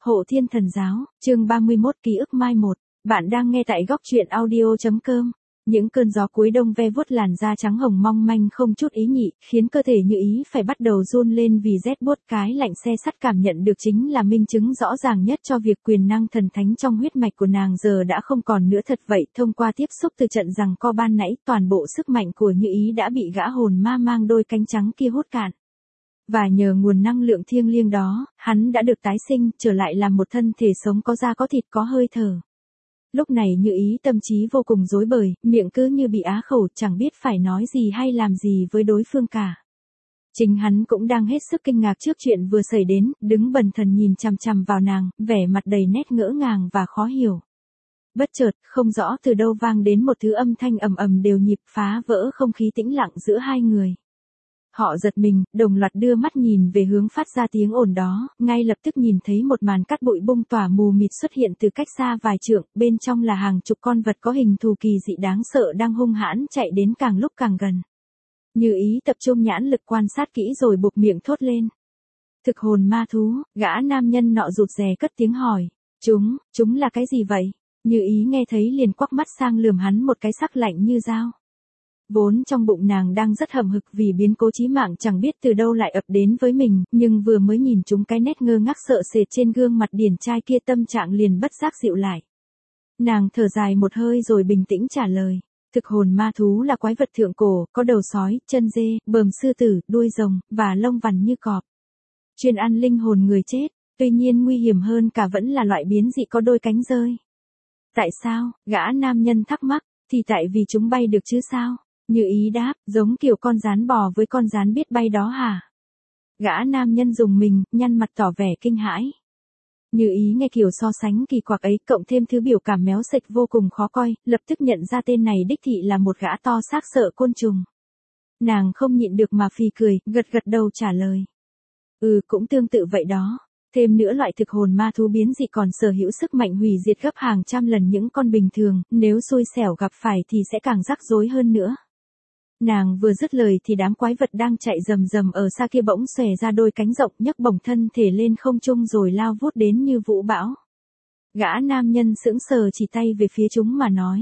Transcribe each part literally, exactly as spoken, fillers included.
Hộ Thiên Thần Giáo, chương ba mươi mốt ký ức mai một. Bạn đang nghe tại góc truyện audio.com. Những cơn gió cuối đông ve vuốt làn da trắng hồng mong manh không chút ý nhị, khiến cơ thể Như Ý phải bắt đầu run lên vì rét buốt. Cái lạnh se sắt cảm nhận được chính là minh chứng rõ ràng nhất cho việc quyền năng thần thánh trong huyết mạch của nàng giờ đã không còn nữa. Thật vậy, thông qua tiếp xúc từ trận giằng co ban nãy, toàn bộ sức mạnh của Như Ý đã bị gã hồn ma mang đôi cánh trắng kia hút cạn. Và nhờ nguồn năng lượng thiêng liêng đó, hắn đã được tái sinh, trở lại làm một thân thể sống có da có thịt có hơi thở. Lúc này Như Ý tâm trí vô cùng rối bời, miệng cứ như bị á khẩu, chẳng biết phải nói gì hay làm gì với đối phương cả. Chính hắn cũng đang hết sức kinh ngạc trước chuyện vừa xảy đến, đứng bần thần nhìn chằm chằm vào nàng, vẻ mặt đầy nét ngỡ ngàng và khó hiểu. Bất chợt, không rõ từ đâu vang đến một thứ âm thanh ầm ầm đều nhịp, phá vỡ không khí tĩnh lặng giữa hai người. Họ giật mình, đồng loạt đưa mắt nhìn về hướng phát ra tiếng ồn đó, ngay lập tức nhìn thấy một màn cát bụi bung tỏa mù mịt xuất hiện từ cách xa vài trượng, bên trong là hàng chục con vật có hình thù kỳ dị đáng sợ đang hung hãn chạy đến càng lúc càng gần. Như Ý tập trung nhãn lực quan sát kỹ rồi buộc miệng thốt lên. Thực hồn ma thú, gã nam nhân nọ rụt rè cất tiếng hỏi. Chúng, chúng là cái gì vậy? Như Ý nghe thấy liền quắc mắt sang lườm hắn một cái sắc lạnh như dao. Vốn trong bụng nàng đang rất hậm hực vì biến cố chí mạng chẳng biết từ đâu lại ập đến với mình, nhưng vừa mới nhìn chúng cái nét ngơ ngác sợ sệt trên gương mặt điển trai kia, tâm trạng liền bất giác dịu lại. Nàng thở dài một hơi rồi bình tĩnh trả lời. Thực hồn ma thú là quái vật thượng cổ, có đầu sói, chân dê, bờm sư tử, đuôi rồng, và lông vằn như cọp. Chuyên ăn linh hồn người chết, tuy nhiên nguy hiểm hơn cả vẫn là loại biến dị có đôi cánh rơi. Tại sao? Gã nam nhân thắc mắc. Thì tại vì chúng bay được chứ sao? Như Ý đáp, giống kiểu con rán bò với con rán biết bay đó hả? Gã nam nhân dùng mình, nhăn mặt tỏ vẻ kinh hãi. Như Ý nghe kiểu so sánh kỳ quặc ấy, cộng thêm thứ biểu cảm méo sệch vô cùng khó coi, lập tức nhận ra tên này đích thị là một gã to xác sợ côn trùng. Nàng không nhịn được mà phì cười, gật gật đầu trả lời. Ừ, cũng tương tự vậy đó. Thêm nữa, loại thực hồn ma thú biến dị còn sở hữu sức mạnh hủy diệt gấp hàng trăm lần những con bình thường, nếu xui xẻo gặp phải thì sẽ càng rắc rối hơn nữa. Nàng vừa dứt lời thì đám quái vật đang chạy rầm rầm ở xa kia bỗng xòe ra đôi cánh rộng, nhấc bổng thân thể lên không trung rồi lao vút đến như vũ bão. Gã nam nhân sững sờ chỉ tay về phía chúng mà nói.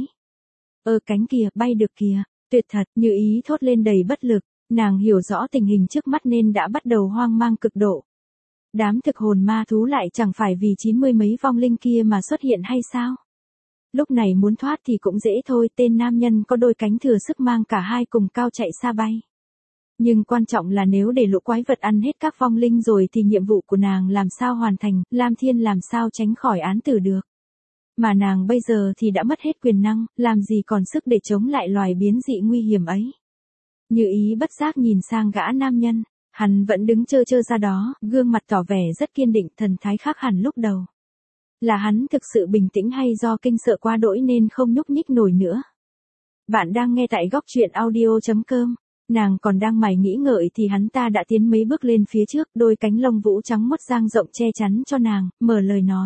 Ơ cánh kìa, bay được kìa, tuyệt thật. Như Ý thốt lên đầy bất lực, nàng hiểu rõ tình hình trước mắt nên đã bắt đầu hoang mang cực độ. Đám thực hồn ma thú lại chẳng phải vì chín mươi mấy vong linh kia mà xuất hiện hay sao? Lúc này muốn thoát thì cũng dễ thôi, tên nam nhân có đôi cánh thừa sức mang cả hai cùng cao chạy xa bay. Nhưng quan trọng là nếu để lũ quái vật ăn hết các vong linh rồi thì nhiệm vụ của nàng làm sao hoàn thành, Lam Thiên làm sao tránh khỏi án tử được. Mà nàng bây giờ thì đã mất hết quyền năng, làm gì còn sức để chống lại loài biến dị nguy hiểm ấy. Như Ý bất giác nhìn sang gã nam nhân, hắn vẫn đứng trơ trơ ra đó, gương mặt tỏ vẻ rất kiên định, thần thái khác hẳn lúc đầu. Là hắn thực sự bình tĩnh hay do kinh sợ quá đỗi nên không nhúc nhích nổi nữa? Bạn đang nghe tại góc truyện audio.com. Nàng còn đang mải nghĩ ngợi thì hắn ta đã tiến mấy bước lên phía trước, đôi cánh lông vũ trắng muốt dang rộng che chắn cho nàng, mở lời nói.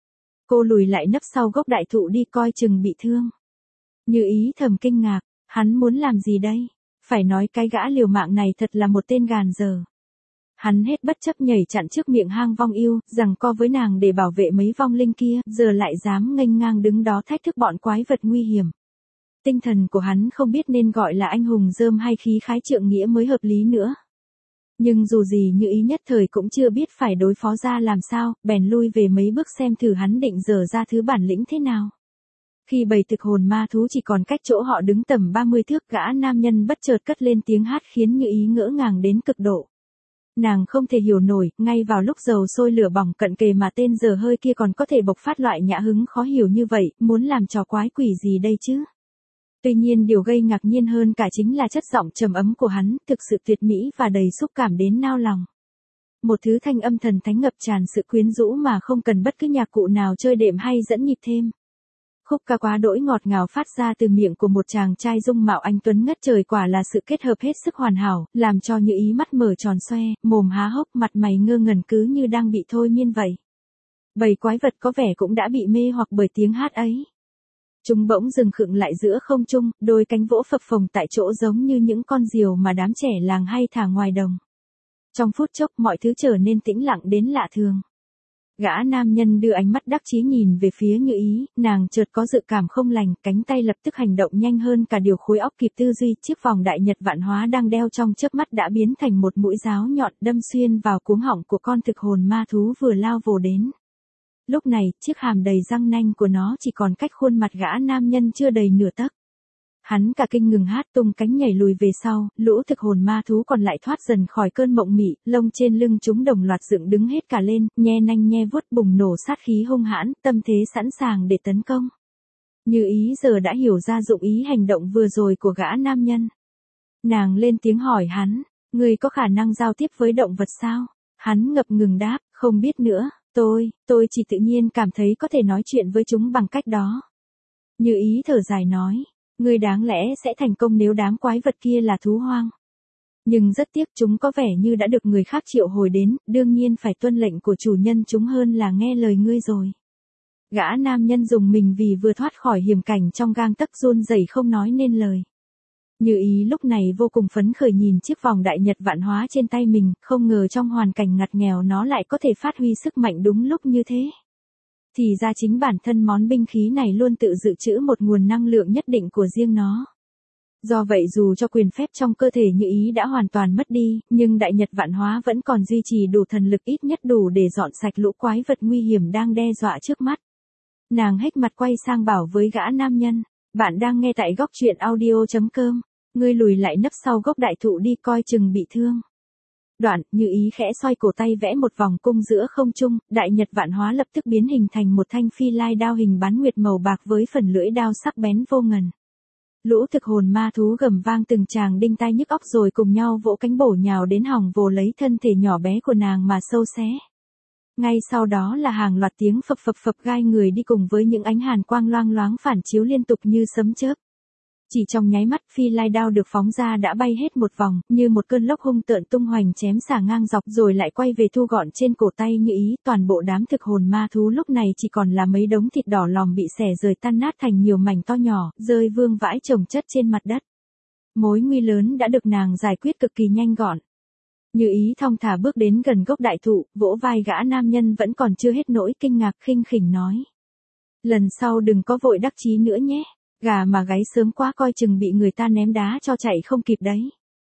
Cô lùi lại nấp sau gốc đại thụ đi, coi chừng bị thương. Như Ý thầm kinh ngạc, hắn muốn làm gì đây? Phải nói cái gã liều mạng này thật là một tên gàn dở. Hắn hết bất chấp nhảy chặn trước miệng hang vong yêu, giằng co với nàng để bảo vệ mấy vong linh kia, giờ lại dám nghênh ngang đứng đó thách thức bọn quái vật nguy hiểm. Tinh thần của hắn không biết nên gọi là anh hùng rơm hay khí khái trượng nghĩa mới hợp lý nữa. Nhưng dù gì Như Ý nhất thời cũng chưa biết phải đối phó ra làm sao, bèn lui về mấy bước xem thử hắn định dở ra thứ bản lĩnh thế nào. Khi bầy thực hồn ma thú chỉ còn cách chỗ họ đứng tầm ba mươi thước, gã nam nhân bất chợt cất lên tiếng hát khiến Như Ý ngỡ ngàng đến cực độ. Nàng không thể hiểu nổi, ngay vào lúc dầu sôi lửa bỏng cận kề mà tên dở hơi kia còn có thể bộc phát loại nhã hứng khó hiểu như vậy, muốn làm trò quái quỷ gì đây chứ? Tuy nhiên điều gây ngạc nhiên hơn cả chính là chất giọng trầm ấm của hắn, thực sự tuyệt mỹ và đầy xúc cảm đến nao lòng. Một thứ thanh âm thần thánh ngập tràn sự quyến rũ mà không cần bất cứ nhạc cụ nào chơi đệm hay dẫn nhịp thêm. Khúc ca quá đỗi ngọt ngào phát ra từ miệng của một chàng trai dung mạo anh tuấn ngất trời, quả là sự kết hợp hết sức hoàn hảo, làm cho Như Ý mắt mở tròn xoe, mồm há hốc, mặt mày ngơ ngẩn cứ như đang bị thôi miên vậy. Bầy quái vật có vẻ cũng đã bị mê hoặc bởi tiếng hát ấy. Chúng bỗng dừng khựng lại giữa không trung, đôi cánh vỗ phập phồng tại chỗ giống như những con diều mà đám trẻ làng hay thả ngoài đồng. Trong phút chốc mọi thứ trở nên tĩnh lặng đến lạ thường. Gã nam nhân đưa ánh mắt đắc chí nhìn về phía Như Ý, nàng chợt có dự cảm không lành, cánh tay lập tức hành động nhanh hơn cả điều khối óc kịp tư duy, chiếc vòng đại nhật vạn hóa đang đeo trong chớp mắt đã biến thành một mũi giáo nhọn đâm xuyên vào cuống họng của con thực hồn ma thú vừa lao vồ đến. Lúc này, chiếc hàm đầy răng nanh của nó chỉ còn cách khuôn mặt gã nam nhân chưa đầy nửa tấc. Hắn cả kinh ngừng hát, tung cánh nhảy lùi về sau, lũ thực hồn ma thú còn lại thoát dần khỏi cơn mộng mị, lông trên lưng chúng đồng loạt dựng đứng hết cả lên, nhe nanh nhe vuốt bùng nổ sát khí hung hãn, tâm thế sẵn sàng để tấn công. Như Ý giờ đã hiểu ra dụng ý hành động vừa rồi của gã nam nhân. Nàng lên tiếng hỏi hắn, ngươi có khả năng giao tiếp với động vật sao? Hắn ngập ngừng đáp, không biết nữa, tôi, tôi chỉ tự nhiên cảm thấy có thể nói chuyện với chúng bằng cách đó. Như Ý thở dài nói. Ngươi đáng lẽ sẽ thành công nếu đám quái vật kia là thú hoang. Nhưng rất tiếc chúng có vẻ như đã được người khác triệu hồi đến, đương nhiên phải tuân lệnh của chủ nhân chúng hơn là nghe lời ngươi rồi. Gã nam nhân dùng mình vì vừa thoát khỏi hiểm cảnh trong gang tấc run rẩy không nói nên lời. Như Ý lúc này vô cùng phấn khởi nhìn chiếc vòng đại nhật vạn hóa trên tay mình, không ngờ trong hoàn cảnh ngặt nghèo nó lại có thể phát huy sức mạnh đúng lúc như thế. Thì ra chính bản thân món binh khí này luôn tự dự trữ một nguồn năng lượng nhất định của riêng nó. Do vậy dù cho quyền phép trong cơ thể Như Ý đã hoàn toàn mất đi, nhưng đại nhật vạn hóa vẫn còn duy trì đủ thần lực ít nhất đủ để dọn sạch lũ quái vật nguy hiểm đang đe dọa trước mắt. Nàng hếch mặt quay sang bảo với gã nam nhân, bạn đang nghe tại góc truyện audio chấm com, ngươi lùi lại nấp sau gốc đại thụ đi coi chừng bị thương. Đoạn, Như Ý khẽ xoay cổ tay vẽ một vòng cung giữa không trung, đại nhật vạn hóa lập tức biến hình thành một thanh phi lai đao hình bán nguyệt màu bạc với phần lưỡi đao sắc bén vô ngần. Lũ thực hồn ma thú gầm vang từng tràng đinh tai nhức óc rồi cùng nhau vỗ cánh bổ nhào đến hòng vồ lấy thân thể nhỏ bé của nàng mà sâu xé. Ngay sau đó là hàng loạt tiếng phập phập phập gai người đi cùng với những ánh hàn quang loang loáng phản chiếu liên tục như sấm chớp. Chỉ trong nháy mắt phi lai đao được phóng ra đã bay hết một vòng, như một cơn lốc hung tợn tung hoành chém xả ngang dọc rồi lại quay về thu gọn trên cổ tay Như Ý. Toàn bộ đám thực hồn ma thú lúc này chỉ còn là mấy đống thịt đỏ lòm bị xẻ rời tan nát thành nhiều mảnh to nhỏ, rơi vương vãi chồng chất trên mặt đất. Mối nguy lớn đã được nàng giải quyết cực kỳ nhanh gọn. Như Ý thong thả bước đến gần gốc đại thụ, vỗ vai gã nam nhân vẫn còn chưa hết nỗi kinh ngạc khinh khỉnh nói. Lần sau đừng có vội đắc chí nữa nhé. Gà mà gáy sớm quá coi chừng bị người ta ném đá cho chạy không kịp đấy.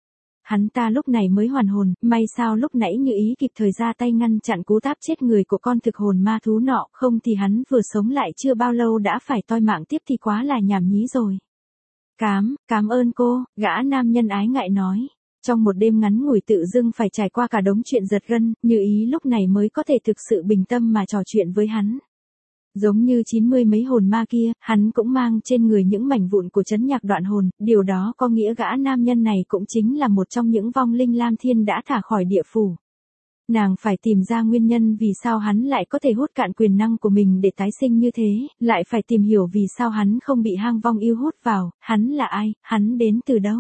Hắn ta lúc này mới hoàn hồn, may sao lúc nãy Như Ý kịp thời ra tay ngăn chặn cú táp chết người của con thực hồn ma thú nọ, không thì hắn vừa sống lại chưa bao lâu đã phải toi mạng tiếp thì quá là nhảm nhí rồi. Cám, cảm ơn cô, gã nam nhân ái ngại nói. Trong một đêm ngắn ngủi tự dưng phải trải qua cả đống chuyện giật gân, Như Ý lúc này mới có thể thực sự bình tâm mà trò chuyện với hắn. Giống như chín mươi mấy hồn ma kia, hắn cũng mang trên người những mảnh vụn của trấn nhạc đoạn hồn, điều đó có nghĩa gã nam nhân này cũng chính là một trong những vong linh Lam Thiên đã thả khỏi địa phủ. Nàng phải tìm ra nguyên nhân vì sao hắn lại có thể hút cạn quyền năng của mình để tái sinh như thế, lại phải tìm hiểu vì sao hắn không bị hang vong yêu hút vào, hắn là ai, hắn đến từ đâu.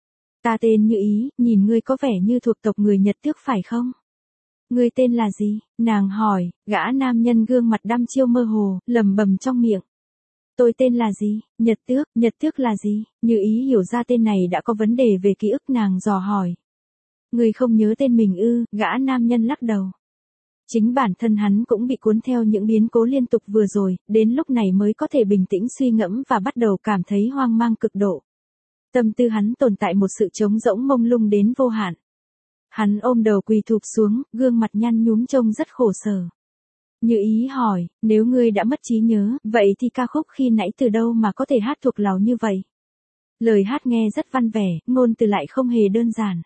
Ta tên Như Ý, nhìn ngươi có vẻ như thuộc tộc người Nhật Tước phải không? Ngươi tên là gì? Nàng hỏi, gã nam nhân gương mặt đăm chiêu mơ hồ, lầm bầm trong miệng. Tôi tên là gì? Nhật Tước, Nhật Tước là gì? Như Ý hiểu ra tên này đã có vấn đề về ký ức nàng dò hỏi. Ngươi không nhớ tên mình ư? Gã nam nhân lắc đầu. Chính bản thân hắn cũng bị cuốn theo những biến cố liên tục vừa rồi, đến lúc này mới có thể bình tĩnh suy ngẫm và bắt đầu cảm thấy hoang mang cực độ. Tâm tư hắn tồn tại một sự trống rỗng mông lung đến vô hạn. Hắn ôm đầu quỳ thụp xuống, gương mặt nhăn nhúm trông rất khổ sở. Như Ý hỏi, nếu ngươi đã mất trí nhớ, vậy thì ca khúc khi nãy từ đâu mà có thể hát thuộc lòng như vậy? Lời hát nghe rất văn vẻ, ngôn từ lại không hề đơn giản.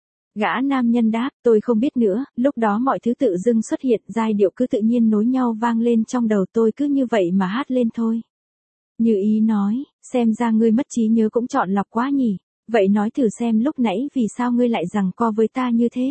Gã nam nhân đáp, tôi không biết nữa, lúc đó mọi thứ tự dưng xuất hiện, giai điệu cứ tự nhiên nối nhau vang lên trong đầu tôi cứ như vậy mà hát lên thôi. Như Ý nói, xem ra ngươi mất trí nhớ cũng chọn lọc quá nhỉ. Vậy nói thử xem lúc nãy vì sao ngươi lại giằng co với ta như thế?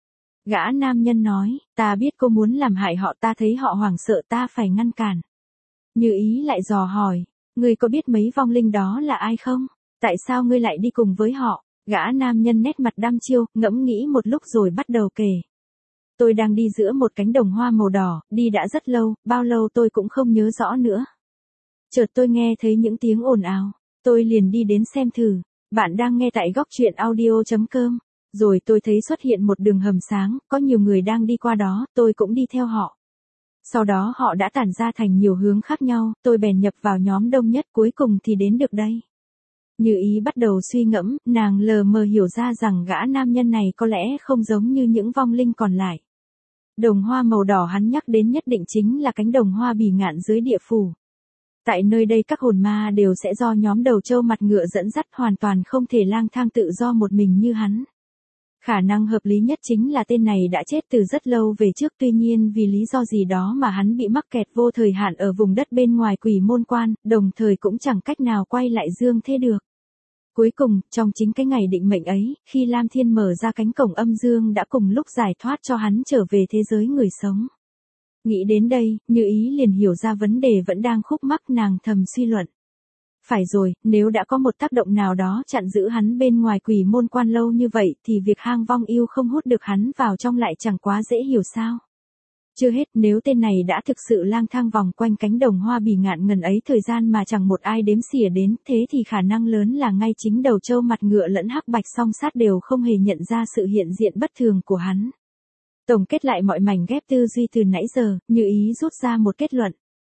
Gã nam nhân nói, ta biết cô muốn làm hại họ, ta thấy họ hoảng sợ ta phải ngăn cản. Như Ý lại dò hỏi, ngươi có biết mấy vong linh đó là ai không? Tại sao ngươi lại đi cùng với họ? Gã nam nhân nét mặt đăm chiêu, ngẫm nghĩ một lúc rồi bắt đầu kể. Tôi đang đi giữa một cánh đồng hoa màu đỏ, đi đã rất lâu, bao lâu tôi cũng không nhớ rõ nữa. Chợt tôi nghe thấy những tiếng ồn ào, tôi liền đi đến xem thử. Bạn đang nghe tại góc truyện audio chấm com. Rồi tôi thấy xuất hiện một đường hầm sáng, có nhiều người đang đi qua đó, tôi cũng đi theo họ. Sau đó họ đã tản ra thành nhiều hướng khác nhau, tôi bèn nhập vào nhóm đông nhất, cuối cùng thì đến được đây. Như ý bắt đầu suy ngẫm, nàng lờ mờ hiểu ra rằng gã nam nhân này có lẽ không giống như những vong linh còn lại. Đồng hoa màu đỏ hắn nhắc đến nhất định chính là cánh đồng hoa bỉ ngạn dưới địa phủ. Tại nơi đây các hồn ma đều sẽ do nhóm đầu trâu mặt ngựa dẫn dắt, hoàn toàn không thể lang thang tự do một mình như hắn. Khả năng hợp lý nhất chính là tên này đã chết từ rất lâu về trước, tuy nhiên vì lý do gì đó mà hắn bị mắc kẹt vô thời hạn ở vùng đất bên ngoài Quỷ Môn Quan, đồng thời cũng chẳng cách nào quay lại dương thế được. Cuối cùng, trong chính cái ngày định mệnh ấy, khi Lam Thiên mở ra cánh cổng âm dương đã cùng lúc giải thoát cho hắn trở về thế giới người sống. Nghĩ đến đây, Như ý liền hiểu ra vấn đề vẫn đang khúc mắc, nàng thầm suy luận. Phải rồi, nếu đã có một tác động nào đó chặn giữ hắn bên ngoài Quỷ Môn Quan lâu như vậy thì việc hang vong yêu không hút được hắn vào trong lại chẳng quá dễ hiểu sao. Chưa hết, nếu tên này đã thực sự lang thang vòng quanh cánh đồng hoa bỉ ngạn ngần ấy thời gian mà chẳng một ai đếm xỉa đến, thế thì khả năng lớn là ngay chính đầu trâu mặt ngựa lẫn hắc bạch song sát đều không hề nhận ra sự hiện diện bất thường của hắn. Tổng kết lại mọi mảnh ghép tư duy từ nãy giờ, Như ý rút ra một kết luận.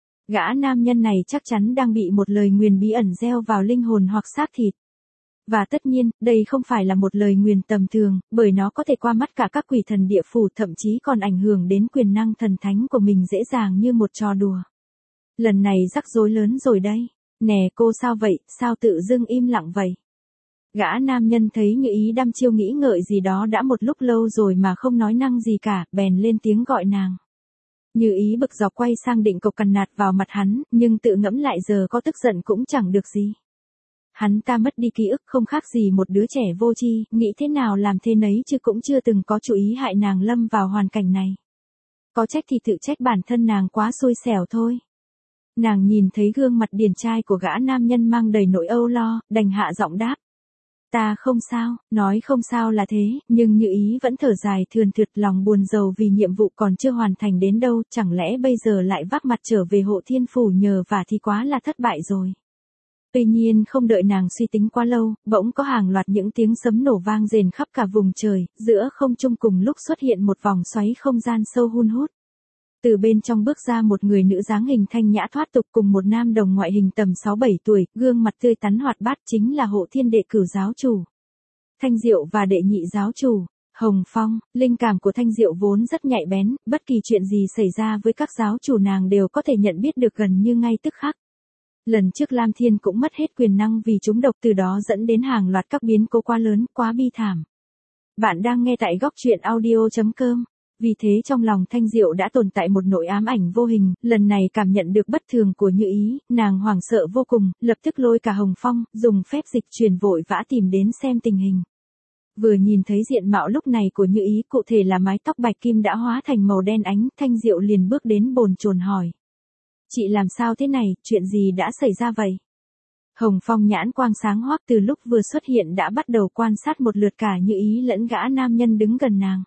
Gã nam nhân này chắc chắn đang bị một lời nguyền bí ẩn gieo vào linh hồn hoặc xác thịt. Và tất nhiên, đây không phải là một lời nguyền tầm thường, bởi nó có thể qua mắt cả các quỷ thần địa phủ, thậm chí còn ảnh hưởng đến quyền năng thần thánh của mình dễ dàng như một trò đùa. Lần này rắc rối lớn rồi đây. Nè cô sao vậy, sao tự dưng im lặng vậy? Gã nam nhân thấy Như ý đăm chiêu nghĩ ngợi gì đó đã một lúc lâu rồi mà không nói năng gì cả, bèn lên tiếng gọi nàng. Như ý bực dọc quay sang định cộc cằn nạt vào mặt hắn, nhưng tự ngẫm lại giờ có tức giận cũng chẳng được gì. Hắn ta mất đi ký ức không khác gì một đứa trẻ vô tri, nghĩ thế nào làm thế nấy chứ cũng chưa từng có chú ý hại nàng lâm vào hoàn cảnh này. Có trách thì tự trách bản thân nàng quá xui xẻo thôi. Nàng nhìn thấy gương mặt điển trai của gã nam nhân mang đầy nỗi âu lo, đành hạ giọng đáp. Ta không sao, nói không sao là thế, nhưng Như ý vẫn thở dài thườn thượt, lòng buồn rầu vì nhiệm vụ còn chưa hoàn thành đến đâu, chẳng lẽ bây giờ lại vác mặt trở về Hộ Thiên Phủ nhờ vả thì quá là thất bại rồi. Tuy nhiên không đợi nàng suy tính quá lâu, bỗng có hàng loạt những tiếng sấm nổ vang rền khắp cả vùng trời, giữa không trung cùng lúc xuất hiện một vòng xoáy không gian sâu hun hút. Từ bên trong bước ra một người nữ dáng hình thanh nhã thoát tục cùng một nam đồng ngoại hình tầm sáu bảy tuổi, gương mặt tươi tắn hoạt bát, chính là Hộ Thiên đệ cửu giáo chủ Thanh Diệu và đệ nhị giáo chủ Hồng Phong. Linh cảm của Thanh Diệu vốn rất nhạy bén, bất kỳ chuyện gì xảy ra với các giáo chủ nàng đều có thể nhận biết được gần như ngay tức khắc. Lần trước Lam Thiên cũng mất hết quyền năng vì trúng độc, từ đó dẫn đến hàng loạt các biến cố quá lớn, quá bi thảm. Bạn đang nghe tại góc truyện audio chấm com. Vì thế trong lòng Thanh Diệu đã tồn tại một nỗi ám ảnh vô hình, lần này cảm nhận được bất thường của Như ý, nàng hoảng sợ vô cùng, lập tức lôi cả Hồng Phong, dùng phép dịch truyền vội vã tìm đến xem tình hình. Vừa nhìn thấy diện mạo lúc này của Như ý, cụ thể là mái tóc bạch kim đã hóa thành màu đen ánh, Thanh Diệu liền bước đến bồn chồn hỏi. Chị làm sao thế này, chuyện gì đã xảy ra vậy? Hồng Phong nhãn quang sáng hoác, từ lúc vừa xuất hiện đã bắt đầu quan sát một lượt cả Như ý lẫn gã nam nhân đứng gần nàng.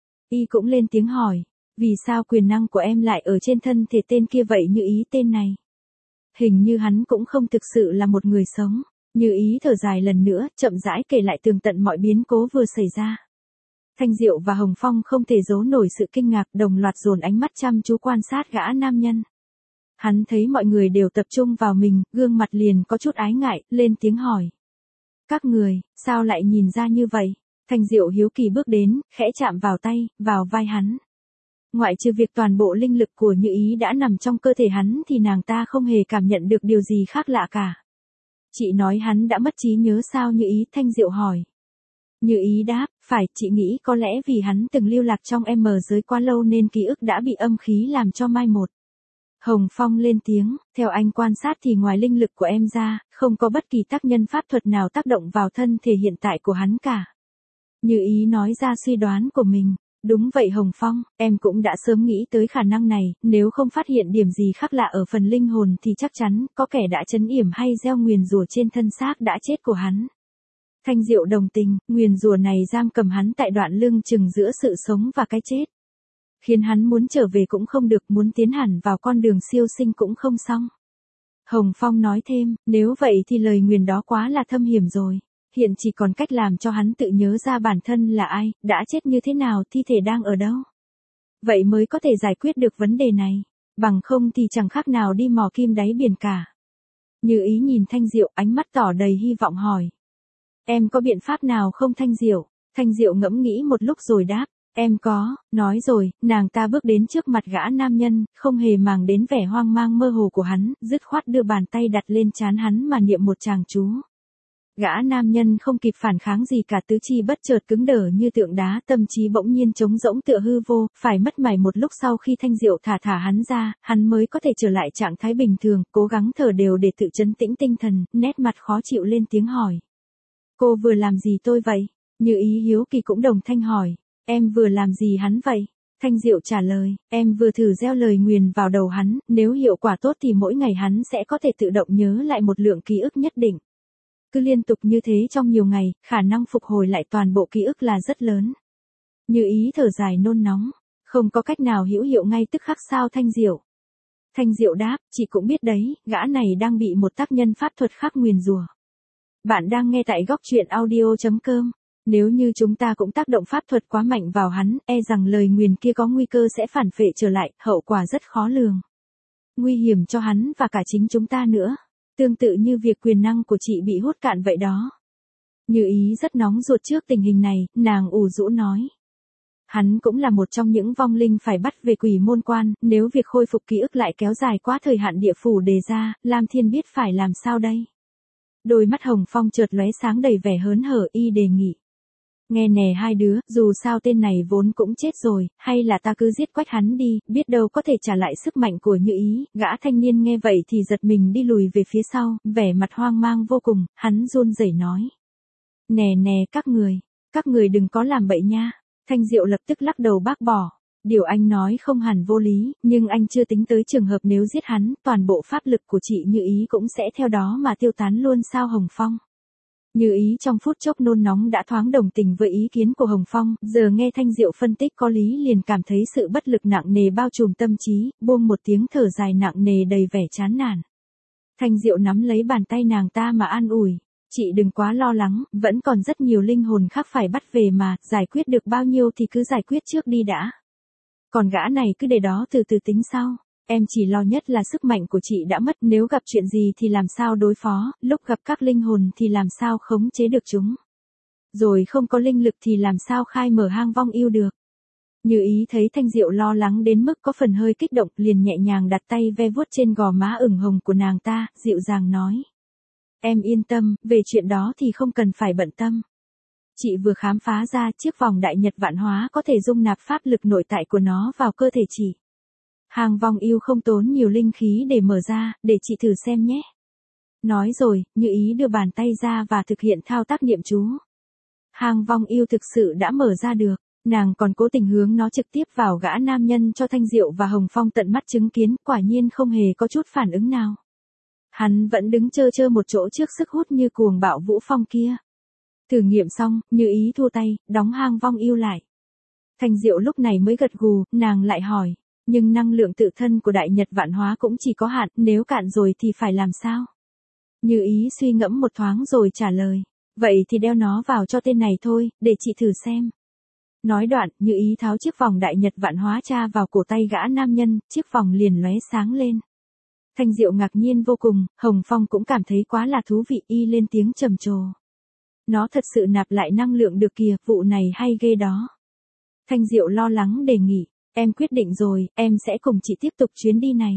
Y cũng lên tiếng hỏi, vì sao quyền năng của em lại ở trên thân thể tên kia vậy? Như ý tên này, hình như hắn cũng không thực sự là một người sống. Như ý thở dài lần nữa, chậm rãi kể lại tường tận mọi biến cố vừa xảy ra. Thanh Diệu và Hồng Phong không thể giấu nổi sự kinh ngạc, đồng loạt dồn ánh mắt chăm chú quan sát gã nam nhân. Hắn thấy mọi người đều tập trung vào mình, gương mặt liền có chút ái ngại, lên tiếng hỏi. Các người, sao lại nhìn ra như vậy? Thanh Diệu hiếu kỳ bước đến, khẽ chạm vào tay, vào vai hắn. Ngoại trừ việc toàn bộ linh lực của Như ý đã nằm trong cơ thể hắn thì nàng ta không hề cảm nhận được điều gì khác lạ cả. Chị nói hắn đã mất trí nhớ sao? Như ý. Thanh Diệu hỏi. Như ý đáp, phải, chị nghĩ có lẽ vì hắn từng lưu lạc trong M giới quá lâu nên ký ức đã bị âm khí làm cho mai một. Hồng Phong lên tiếng, theo anh quan sát thì ngoài linh lực của em ra, không có bất kỳ tác nhân pháp thuật nào tác động vào thân thể hiện tại của hắn cả. Như ý nói ra suy đoán của mình. Đúng vậy Hồng Phong, em cũng đã sớm nghĩ tới khả năng này, nếu không phát hiện điểm gì khác lạ ở phần linh hồn thì chắc chắn có kẻ đã trấn yểm hay gieo nguyền rủa trên thân xác đã chết của hắn. Thanh Diệu đồng tình, nguyền rủa này giam cầm hắn tại đoạn lưng chừng giữa sự sống và cái chết. Khiến hắn muốn trở về cũng không được, muốn tiến hẳn vào con đường siêu sinh cũng không xong. Hồng Phong nói thêm, nếu vậy thì lời nguyền đó quá là thâm hiểm rồi. Hiện chỉ còn cách làm cho hắn tự nhớ ra bản thân là ai, đã chết như thế nào, thi thể đang ở đâu. Vậy mới có thể giải quyết được vấn đề này. Bằng không thì chẳng khác nào đi mò kim đáy biển cả. Như ý nhìn Thanh Diệu, ánh mắt tỏ đầy hy vọng hỏi. Em có biện pháp nào không Thanh Diệu? Thanh Diệu ngẫm nghĩ một lúc rồi đáp. Em có, nói rồi, nàng ta bước đến trước mặt gã nam nhân, không hề màng đến vẻ hoang mang mơ hồ của hắn, dứt khoát đưa bàn tay đặt lên trán hắn mà niệm một tràng chú. Gã nam nhân không kịp phản kháng gì cả, tứ chi bất chợt cứng đờ như tượng đá, tâm trí bỗng nhiên trống rỗng tựa hư vô, phải mất mải một lúc sau khi Thanh Diệu thả thả hắn ra, hắn mới có thể trở lại trạng thái bình thường, cố gắng thở đều để tự trấn tĩnh tinh thần, nét mặt khó chịu lên tiếng hỏi. Cô vừa làm gì tôi vậy? Như ý hiếu kỳ cũng đồng thanh hỏi. Em vừa làm gì hắn vậy? Thanh Diệu trả lời, em vừa thử gieo lời nguyền vào đầu hắn, nếu hiệu quả tốt thì mỗi ngày hắn sẽ có thể tự động nhớ lại một lượng ký ức nhất định. Cứ liên tục như thế trong nhiều ngày, khả năng phục hồi lại toàn bộ ký ức là rất lớn. Như ý thở dài nôn nóng, không có cách nào hữu hiệu ngay tức khắc sao Thanh Diệu? Thanh Diệu đáp, chị cũng biết đấy, gã này đang bị một tác nhân pháp thuật khác nguyền rủa. Bạn đang nghe tại góc truyện audio chấm com. Nếu như chúng ta cũng tác động pháp thuật quá mạnh vào hắn, e rằng lời nguyền kia có nguy cơ sẽ phản phệ trở lại, hậu quả rất khó lường. Nguy hiểm cho hắn và cả chính chúng ta nữa. Tương tự như việc quyền năng của chị bị hút cạn vậy đó. Như ý rất nóng ruột trước tình hình này, nàng ủ rũ nói. Hắn cũng là một trong những vong linh phải bắt về Quỷ Môn Quan, nếu việc khôi phục ký ức lại kéo dài quá thời hạn địa phủ đề ra, Lam Thiên biết phải làm sao đây? Đôi mắt Hồng Phong chợt lóe sáng đầy vẻ hớn hở, y đề nghị. Nghe nè hai đứa, dù sao tên này vốn cũng chết rồi, hay là ta cứ giết quách hắn đi, biết đâu có thể trả lại sức mạnh của Như ý. Gã thanh niên nghe vậy thì giật mình đi lùi về phía sau, vẻ mặt hoang mang vô cùng, hắn run rẩy nói. Nè nè các người, các người đừng có làm bậy nha. Thanh Diệu lập tức lắc đầu bác bỏ. Điều anh nói không hẳn vô lý, nhưng anh chưa tính tới trường hợp nếu giết hắn, toàn bộ pháp lực của chị Như ý cũng sẽ theo đó mà tiêu tán luôn sao Hồng Phong. Như ý trong phút chốc nôn nóng đã thoáng đồng tình với ý kiến của Hồng Phong, giờ nghe Thanh Diệu phân tích có lý liền cảm thấy sự bất lực nặng nề bao trùm tâm trí, buông một tiếng thở dài nặng nề đầy vẻ chán nản. Thanh Diệu nắm lấy bàn tay nàng ta mà an ủi, chị đừng quá lo lắng, vẫn còn rất nhiều linh hồn khác phải bắt về mà, giải quyết được bao nhiêu thì cứ giải quyết trước đi đã. Còn gã này cứ để đó từ từ tính sau. Em chỉ lo nhất là sức mạnh của chị đã mất, nếu gặp chuyện gì thì làm sao đối phó, lúc gặp các linh hồn thì làm sao khống chế được chúng. Rồi không có linh lực thì làm sao khai mở hang vong yêu được. Như ý thấy Thanh Diệu lo lắng đến mức có phần hơi kích động, liền nhẹ nhàng đặt tay ve vuốt trên gò má ửng hồng của nàng ta, dịu dàng nói. Em yên tâm, về chuyện đó thì không cần phải bận tâm. Chị vừa khám phá ra chiếc vòng đại nhật vạn hóa có thể dung nạp pháp lực nội tại của nó vào cơ thể chị. Hang vong yêu không tốn nhiều linh khí để mở ra, để chị thử xem nhé. Nói rồi, Như ý đưa bàn tay ra và thực hiện thao tác niệm chú. Hang vong yêu thực sự đã mở ra được, nàng còn cố tình hướng nó trực tiếp vào gã nam nhân cho Thanh Diệu và Hồng Phong tận mắt chứng kiến, quả nhiên không hề có chút phản ứng nào. Hắn vẫn đứng chơ chơ một chỗ trước sức hút như cuồng bạo vũ phong kia. Thử nghiệm xong, Như ý thua tay, đóng hang vong yêu lại. Thanh Diệu lúc này mới gật gù, nàng lại hỏi. Nhưng năng lượng tự thân của đại nhật vạn hóa cũng chỉ có hạn, nếu cạn rồi thì phải làm sao? Như ý suy ngẫm một thoáng rồi trả lời. Vậy thì đeo nó vào cho tên này thôi, để chị thử xem. Nói đoạn, Như ý tháo chiếc vòng đại nhật vạn hóa tra vào cổ tay gã nam nhân, chiếc vòng liền lóe sáng lên. Thanh Diệu ngạc nhiên vô cùng, Hồng Phong cũng cảm thấy quá là thú vị, y lên tiếng trầm trồ. Nó thật sự nạp lại năng lượng được kìa, vụ này hay ghê đó. Thanh Diệu lo lắng đề nghị. Em quyết định rồi, em sẽ cùng chị tiếp tục chuyến đi này.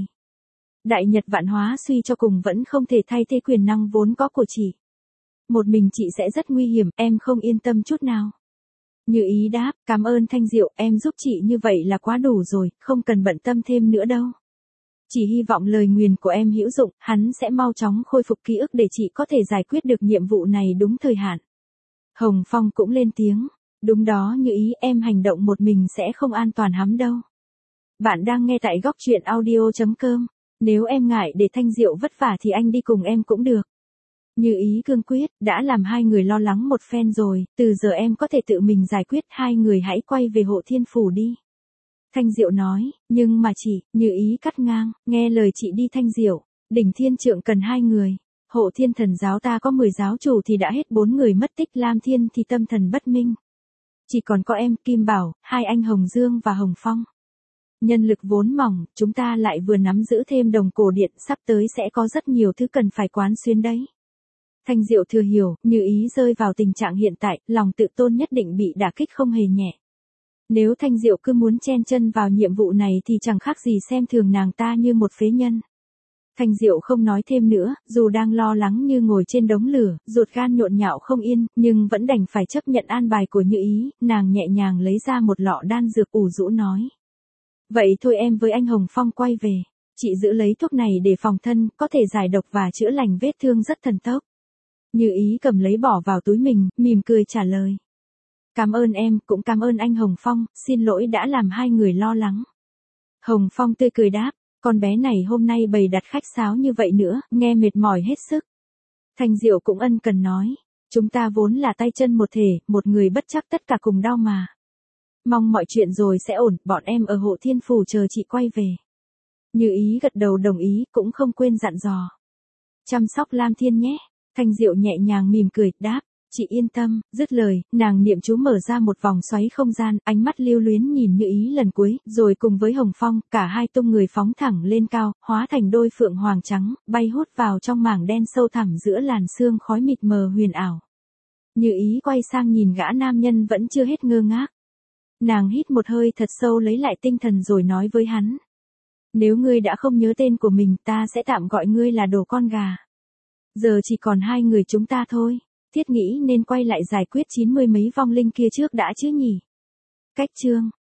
Đại nhật vạn hóa suy cho cùng vẫn không thể thay thế quyền năng vốn có của chị. Một mình chị sẽ rất nguy hiểm, em không yên tâm chút nào. Như ý đáp, cảm ơn Thanh Diệu, em giúp chị như vậy là quá đủ rồi, không cần bận tâm thêm nữa đâu. Chỉ hy vọng lời nguyền của em hữu dụng, hắn sẽ mau chóng khôi phục ký ức để chị có thể giải quyết được nhiệm vụ này đúng thời hạn. Hồng Phong cũng lên tiếng. Đúng đó Như ý, em hành động một mình sẽ không an toàn lắm đâu. Bạn đang nghe tại góc truyện audio chấm com. Nếu em ngại để Thanh Diệu vất vả thì anh đi cùng em cũng được. Như ý cương quyết, đã làm hai người lo lắng một phen rồi, từ giờ em có thể tự mình giải quyết, hai người hãy quay về hộ thiên phủ đi. Thanh Diệu nói, nhưng mà chị, Như ý cắt ngang, nghe lời chị đi Thanh Diệu, đỉnh thiên trượng cần hai người. Hộ thiên thần giáo ta có mười giáo chủ thì đã hết bốn người mất tích, Lam Thiên thì tâm thần bất minh. Chỉ còn có em, Kim Bảo, hai anh Hồng Dương và Hồng Phong. Nhân lực vốn mỏng, chúng ta lại vừa nắm giữ thêm đồng cổ điện, sắp tới sẽ có rất nhiều thứ cần phải quán xuyến đấy. Thanh Diệu thừa hiểu, Như Ý rơi vào tình trạng hiện tại, lòng tự tôn nhất định bị đả kích không hề nhẹ. Nếu Thanh Diệu cứ muốn chen chân vào nhiệm vụ này thì chẳng khác gì xem thường nàng ta như một phế nhân. Thanh Diệu không nói thêm nữa, dù đang lo lắng như ngồi trên đống lửa, ruột gan nhộn nhạo không yên, nhưng vẫn đành phải chấp nhận an bài của Như Ý, nàng nhẹ nhàng lấy ra một lọ đan dược ủ rũ nói. Vậy thôi em với anh Hồng Phong quay về, chị giữ lấy thuốc này để phòng thân, có thể giải độc và chữa lành vết thương rất thần tốc. Như Ý cầm lấy bỏ vào túi mình, mỉm cười trả lời. Cảm ơn em, cũng cảm ơn anh Hồng Phong, xin lỗi đã làm hai người lo lắng. Hồng Phong tươi cười đáp, con bé này hôm nay bày đặt khách sáo như vậy nữa, nghe mệt mỏi hết sức. Thanh Diệu cũng ân cần nói, chúng ta vốn là tay chân một thể, một người bất chấp tất cả cùng đau mà. Mong mọi chuyện rồi sẽ ổn, bọn em ở Hộ Thiên Phủ chờ chị quay về. Như Ý gật đầu đồng ý, cũng không quên dặn dò. Chăm sóc Lam Thiên nhé. Thanh Diệu nhẹ nhàng mỉm cười, đáp, chị yên tâm, dứt lời, nàng niệm chú mở ra một vòng xoáy không gian, ánh mắt lưu luyến nhìn Như Ý lần cuối, rồi cùng với Hồng Phong, cả hai tung người phóng thẳng lên cao, hóa thành đôi phượng hoàng trắng, bay hút vào trong mảng đen sâu thẳm giữa làn sương khói mịt mờ huyền ảo. Như Ý quay sang nhìn gã nam nhân vẫn chưa hết ngơ ngác. Nàng hít một hơi thật sâu lấy lại tinh thần rồi nói với hắn. Nếu ngươi đã không nhớ tên của mình, ta sẽ tạm gọi ngươi là đồ con gà. Giờ chỉ còn hai người chúng ta thôi, thiết nghĩ nên quay lại giải quyết chín mươi mấy vong linh kia trước đã chứ nhỉ. Cách chương